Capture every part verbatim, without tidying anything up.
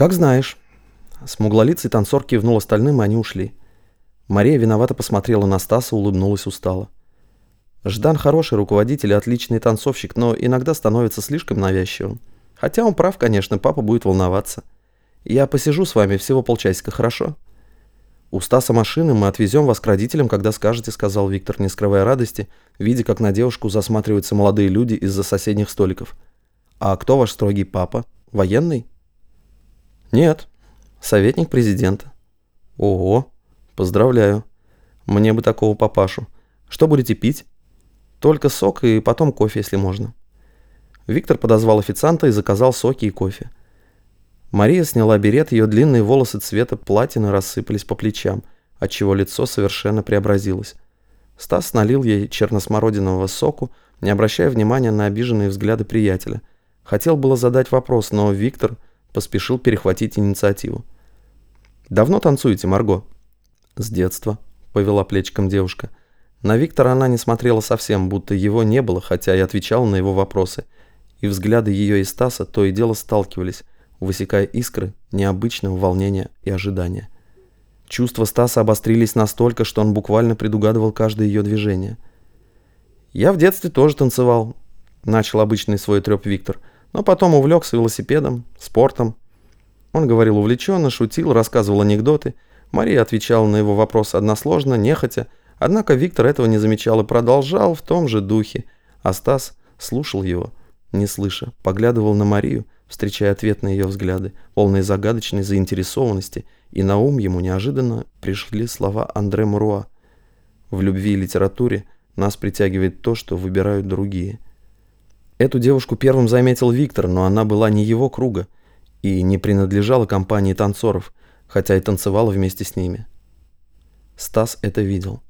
«Как знаешь». Смуглолицый танцор кивнул остальным, и они ушли. Мария виновато посмотрела на Стаса, улыбнулась устало. Ждан хороший руководитель и отличный танцовщик, но иногда становится слишком навязчивым. Хотя он прав, конечно, папа будет волноваться. Я посижу с вами всего полчасика, хорошо? У Стаса машины, мы отвезем вас к родителям, когда скажете, сказал Виктор, не скрывая радости, видя, как на девушку засматриваются молодые люди из-за соседних столиков. А кто ваш строгий папа? Военный? Нет, советник президента. Ого, поздравляю. Мне бы такого папашу. Что будете пить? Только сок и потом кофе, если можно. Виктор подозвал официанта и заказал соки и кофе. Мария сняла берет, ее длинные волосы цвета платины рассыпались по плечам, отчего лицо совершенно преобразилось. Стас налил ей черносмородинового соку, не обращая внимания на обиженные взгляды приятеля. Хотел было задать вопрос, но Виктор поспешил перехватить инициативу. «Давно танцуете, Марго?» «С детства», — повела плечиком девушка. На Виктора она не смотрела совсем, будто его не было, хотя и отвечала на его вопросы. И взгляды ее и Стаса то и дело сталкивались, высекая искры необычного волнения и ожидания. Чувства Стаса обострились настолько, что он буквально предугадывал каждое ее движение. «Я в детстве тоже танцевал», — начал обычный свой треп Виктор, но потом увлекся велосипедом, спортом. Он говорил увлеченно, шутил, рассказывал анекдоты. Мария отвечала на его вопросы односложно, нехотя, однако Виктор этого не замечал и продолжал в том же духе, а Стас слушал его, не слыша, поглядывал на Марию, встречая ответ на ее взгляды, полные загадочной заинтересованности, и на ум ему неожиданно пришли слова Андре Муруа. «В любви и литературе нас притягивает то, что выбирают другие». Эту девушку первым заметил Виктор, но она была не его круга и не принадлежала компании танцоров, хотя и танцевала вместе с ними. Стас это видел.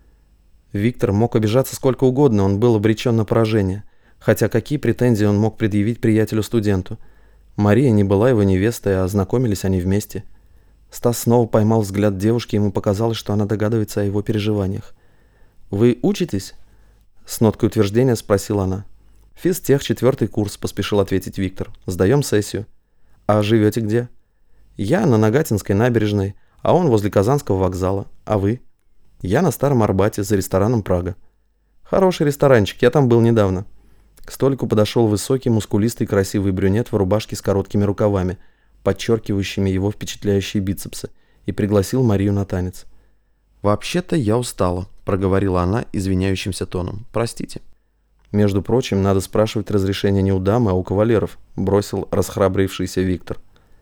Виктор мог обижаться сколько угодно, он был обречен на поражение, хотя какие претензии он мог предъявить приятелю-студенту? Мария не была его невестой, а знакомились они вместе. Стас снова поймал взгляд девушки, ему показалось, что она догадывается о его переживаниях. «Вы учитесь?» — с ноткой утверждения спросила она. «Физтех, четвертый курс», — поспешил ответить Виктор. «Сдаем сессию». «А живете где?» «Я на Нагатинской набережной, а он возле Казанского вокзала. А вы?» «Я на Старом Арбате, за рестораном «Прага». «Хороший ресторанчик, я там был недавно». К столику подошел высокий, мускулистый, красивый брюнет в рубашке с короткими рукавами, подчеркивающими его впечатляющие бицепсы, и пригласил Марию на танец. «Вообще-то я устала», — проговорила она извиняющимся тоном. «Простите». «Между прочим, надо спрашивать разрешение не у дамы, а у кавалеров», — бросил расхрабрившийся Виктор.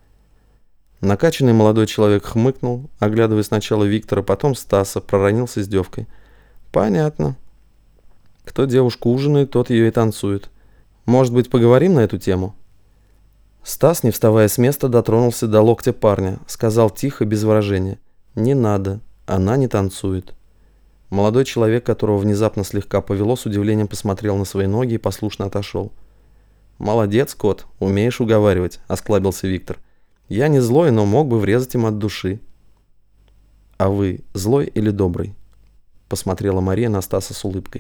Накачанный молодой человек хмыкнул, оглядывая сначала Виктора, потом Стаса, проронил с издевкой. «Понятно. Кто девушку ужинает, тот ее и танцует. Может быть, поговорим на эту тему?» Стас, не вставая с места, дотронулся до локтя парня, сказал тихо, без выражения. «Не надо, она не танцует». Молодой человек, которого внезапно слегка повело, с удивлением посмотрел на свои ноги и послушно отошел. «Молодец, кот, умеешь уговаривать», — осклабился Виктор. «Я не злой, но мог бы врезать им от души». «А вы злой или добрый?» — посмотрела Мария на Стаса с улыбкой.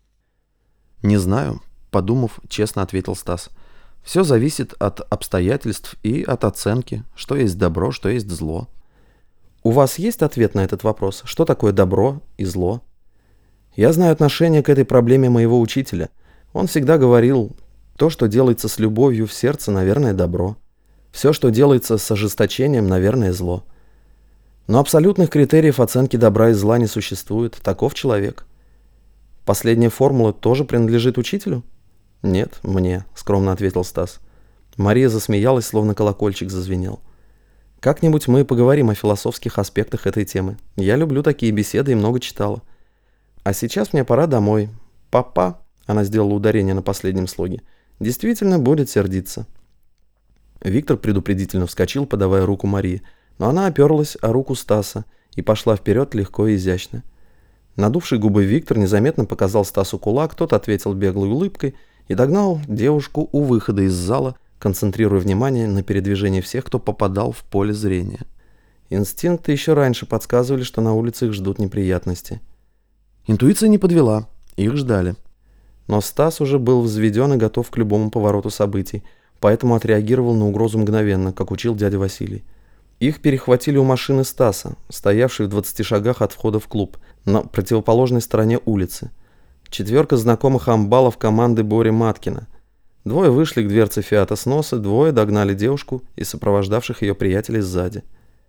«Не знаю», — подумав, честно ответил Стас. «Все зависит от обстоятельств и от оценки, что есть добро, что есть зло». «У вас есть ответ на этот вопрос? Что такое добро и зло?» «Я знаю отношение к этой проблеме моего учителя. Он всегда говорил, то, что делается с любовью в сердце, наверное, добро. Все, что делается с ожесточением, наверное, зло. Но абсолютных критериев оценки добра и зла не существует. Таков человек». «Последняя формула тоже принадлежит учителю?» «Нет, мне», — скромно ответил Стас. Мария засмеялась, словно колокольчик зазвенел. «Как-нибудь мы поговорим о философских аспектах этой темы. Я люблю такие беседы и много читала. А сейчас мне пора домой. Папа», — она сделала ударение на последнем слоге, — «действительно будет сердиться». Виктор предупредительно вскочил, подавая руку Марии, но она оперлась о руку Стаса и пошла вперед легко и изящно. Надувший губы Виктор незаметно показал Стасу кулак, тот ответил беглой улыбкой и догнал девушку у выхода из зала, концентрируя внимание на передвижении всех, кто попадал в поле зрения. Инстинкты еще раньше подсказывали, что на улице их ждут неприятности. Интуиция не подвела, их ждали. Но Стас уже был взведен и готов к любому повороту событий. поэтому отреагировал на угрозу мгновенно, как учил дядя Василий. Их перехватили у машины Стаса, стоявшей в двадцати шагах от входа в клуб, на противоположной стороне улицы. Четверка знакомых амбалов команды Бори Маткина. Двое вышли к дверце Фиата с носа, двое догнали девушку и сопровождавших ее приятелей сзади.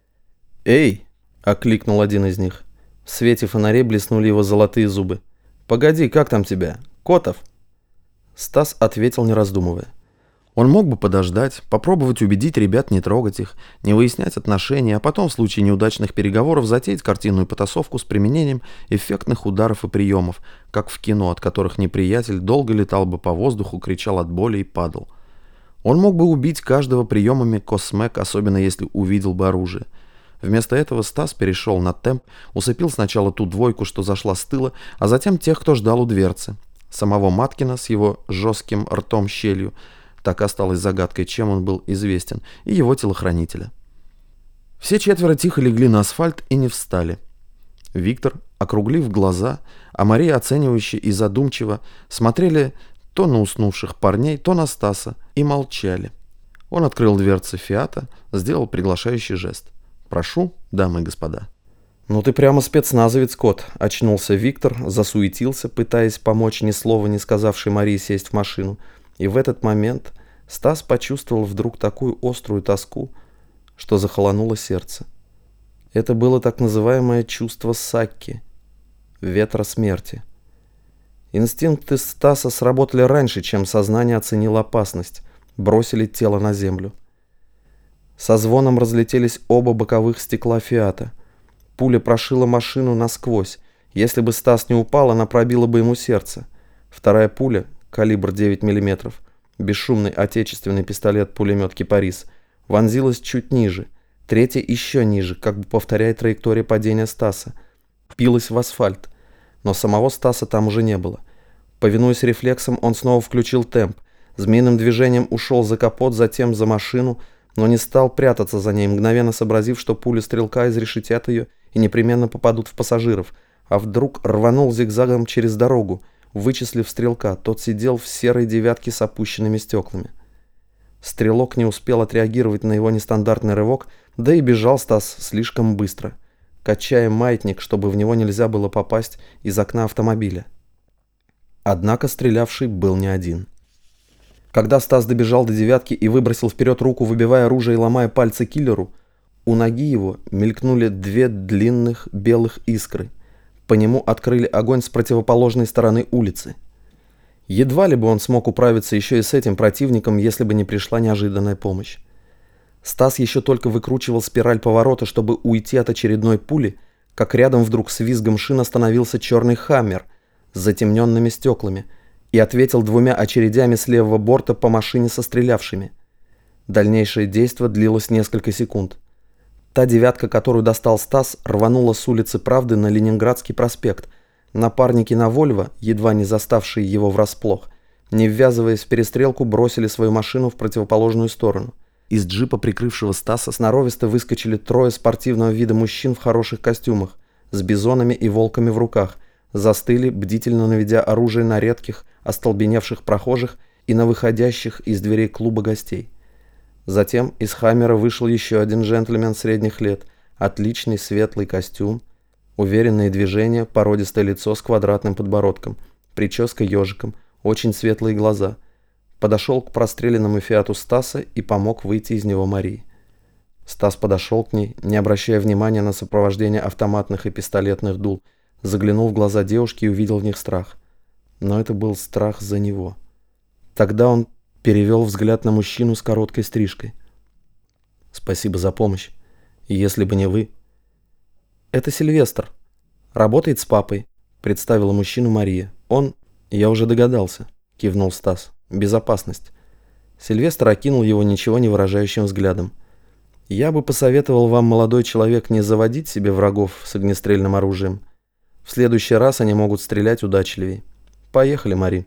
«Эй!» — окликнул один из них. В свете фонарей блеснули его золотые зубы. «Погоди, как там тебя? Котов?» Стас ответил, не раздумывая. Он мог бы подождать, попробовать убедить ребят не трогать их, не выяснять отношения, а потом в случае неудачных переговоров затеять картинную потасовку с применением эффектных ударов и приемов, как в кино, от которых неприятель долго летал бы по воздуху, кричал от боли и падал. Он мог бы убить каждого приемами космек, особенно если увидел бы оружие. Вместо этого Стас перешел на темп, усыпил сначала ту двойку, что зашла с тыла, а затем тех, кто ждал у дверцы. Самого Маткина с его жестким ртом-щелью, так осталось загадкой, чем он был известен, и его телохранителя. Все четверо тихо легли на асфальт и не встали. Виктор, округлив глаза, а Мария, оценивающе и задумчиво, смотрели то на уснувших парней, то на Стаса и молчали. Он открыл дверцы Фиата, сделал приглашающий жест. «Прошу, дамы и господа». «Ну ты прямо спецназовец, кот», — очнулся Виктор, засуетился, пытаясь помочь ни слова не сказавшей Марии сесть в машину. И в этот момент Стас почувствовал вдруг такую острую тоску, что захолонуло сердце. Это было так называемое чувство Сакки, ветра смерти. Инстинкты Стаса сработали раньше, чем сознание оценило опасность, бросили тело на землю. Со звоном разлетелись оба боковых стекла Фиата. Пуля прошила машину насквозь. Если бы Стас не упал, она пробила бы ему сердце. Вторая пуля, калибр девять миллиметров, бесшумный отечественный пистолет-пулемет «Кипарис», вонзилась чуть ниже, третья еще ниже, как бы повторяя траекторию падения Стаса, впилась в асфальт, но самого Стаса там уже не было. Повинуясь рефлексам, он снова включил темп, змеиным движением ушел за капот, затем за машину, но не стал прятаться за ней, мгновенно сообразив, что пули стрелка изрешетят ее и непременно попадут в пассажиров, а вдруг рванул зигзагом через дорогу, вычислив стрелка. Тот сидел в серой девятке с опущенными стеклами. Стрелок не успел отреагировать на его нестандартный рывок, да и бежал Стас слишком быстро, качая маятник, чтобы в него нельзя было попасть из окна автомобиля. Однако стрелявший был не один. Когда Стас добежал до девятки и выбросил вперед руку, выбивая оружие и ломая пальцы киллеру, у ноги его мелькнули две длинных белых искры. По нему открыли огонь с противоположной стороны улицы. Едва ли бы он смог управиться еще и с этим противником, если бы не пришла неожиданная помощь. Стас еще только выкручивал спираль поворота, чтобы уйти от очередной пули, как рядом вдруг с визгом шин остановился черный «Хаммер» с затемненными стеклами и ответил двумя очередями с левого борта по машине со стрелявшими. Дальнейшее действо длилось несколько секунд. Та девятка, которую достал Стас, рванула с улицы Правды на Ленинградский проспект. Напарники на Вольво, едва не заставшие его врасплох, не ввязываясь в перестрелку, бросили свою машину в противоположную сторону. Из джипа, прикрывшего Стаса, сноровисто выскочили трое спортивного вида мужчин в хороших костюмах, с бизонами и волками в руках, застыли, бдительно наведя оружие на редких, остолбеневших прохожих и на выходящих из дверей клуба гостей. Затем из «Хаммера» вышел еще один джентльмен средних лет, отличный светлый костюм, уверенные движения, породистое лицо с квадратным подбородком, прическа ежиком, очень светлые глаза. Подошел к простреленному «Фиату» Стаса и помог выйти из него Марии. Стас подошел к ней, не обращая внимания на сопровождение автоматных и пистолетных дул, заглянул в глаза девушки и увидел в них страх. Но это был страх за него. Тогда он перевел взгляд на мужчину с короткой стрижкой. «Спасибо за помощь. И если бы не вы...» «Это Сильвестр. Работает с папой», — представила мужчину Мария. «Он...» «Я уже догадался», — кивнул Стас. «Безопасность». Сильвестр окинул его ничего не выражающим взглядом. «Я бы посоветовал вам, молодой человек, не заводить себе врагов с огнестрельным оружием. В следующий раз они могут стрелять удачливее. Поехали, Мари».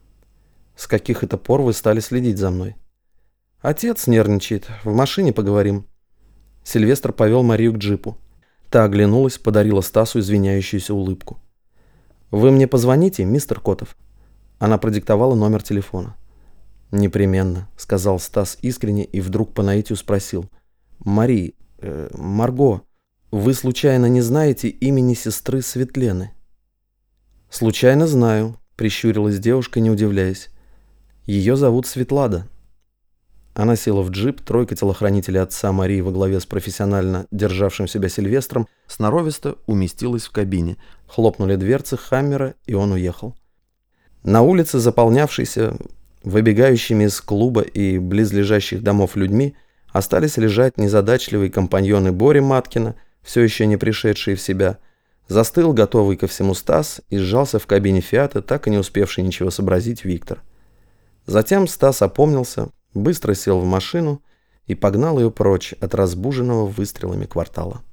«С каких это пор вы стали следить за мной?» «Отец нервничает. В машине поговорим». Сильвестр повел Марию к джипу. Та оглянулась, подарила Стасу извиняющуюся улыбку. «Вы мне позвоните, мистер Котов?» Она продиктовала номер телефона. «Непременно», — сказал Стас искренне и вдруг по наитию спросил. «Мари, э, Марго, вы случайно не знаете имени сестры Светлены?» «Случайно знаю», — прищурилась девушка, не удивляясь. «Ее зовут Светлада». Она села в джип, тройка телохранителей отца Марии во главе с профессионально державшим себя Сильвестром сноровисто уместилась в кабине. Хлопнули дверцы Хаммера, и он уехал. На улице, заполнявшейся выбегающими из клуба и близлежащих домов людьми, остались лежать незадачливые компаньоны Бори Маткина, все еще не пришедшие в себя. Застыл, готовый ко всему Стас, и сжался в кабине Фиата, так и не успевший ничего сообразить Виктор. Затем Стас опомнился, быстро сел в машину и погнал ее прочь от разбуженного выстрелами квартала.